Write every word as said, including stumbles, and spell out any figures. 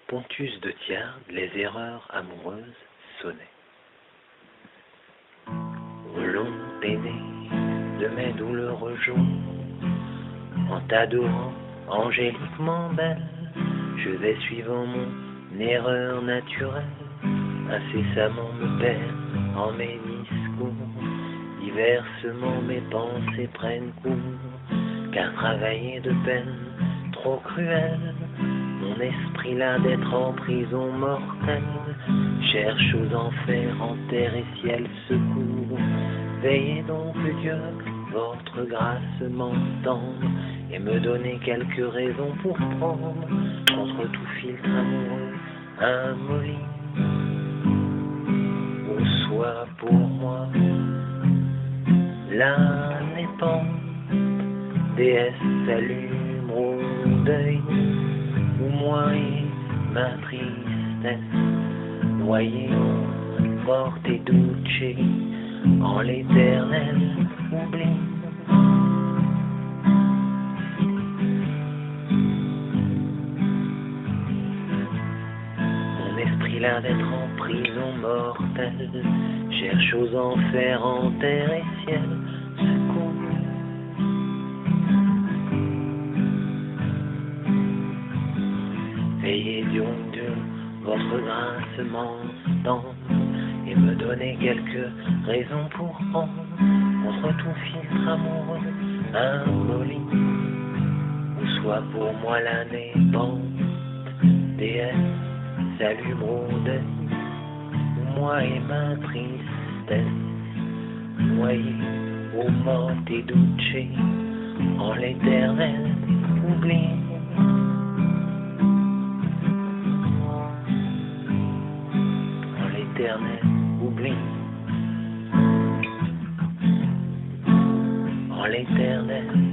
Pontus de Thiard, les erreurs amoureuses sonnaient. Au long des nez de mes douloureux jours, en t'adorant angéliquement belle, je vais suivant mon erreur naturelle, incessamment me perdre en mes discours. Diversement mes pensées prennent cours, car travailler de peine trop cruelle, mon esprit là d'être en prison mortelle, cherche aux enfers en terre et ciel secours. Veillez donc Dieu, votre grâce m'entendre, et me donner quelques raisons pour prendre, contre tout filtre amoureux, un molly, ou soit pour moi la népente, déesse s'allume au deuil, où moi et ma tristesse, noyée en morte et douce, en l'éternel oubli. Mon esprit là d'être en prison mortelle, cherche aux enfers en terre et ciel secours. Veillez donc Dieu, votre grâce m'entendre, et me donner quelques raisons pour prendre, contre tout filtre amoureux, un molly, ou soit pour moi la népente, déesse s'allume au deuil, où moi et ma tristesse, noyée aux mortes et douce, en l'éternel oubli. En l'éternel oubli. En l'éternel